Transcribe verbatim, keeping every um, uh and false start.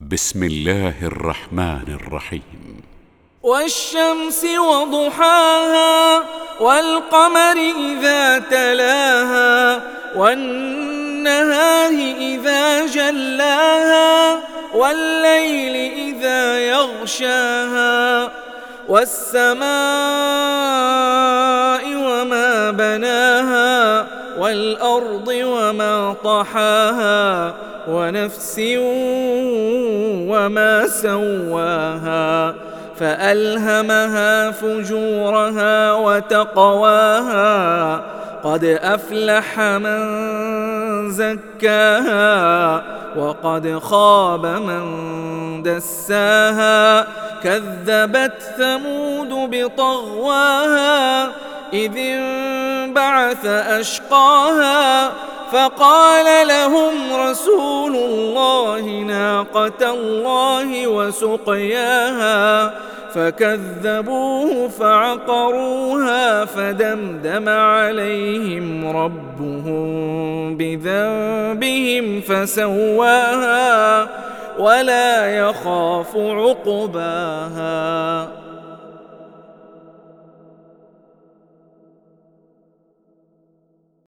بسم الله الرحمن الرحيم. والشمس وضحاها والقمر إذا تلاها والنهار إذا جلاها والليل إذا يغشاها والسماء وما بناها والأرض وما طحاها ونفس وما سواها فألهمها فجورها وتقواها قد أفلح من زكاها وقد خاب من دساها كذبت ثمود بطغواها إذ انبعث أشقاها فقال لهم رسول الله ناقة الله وسقياها فكذبوه فعقروها فدمدم عليهم ربهم بذنبهم فسواها ولا يخاف عقباها.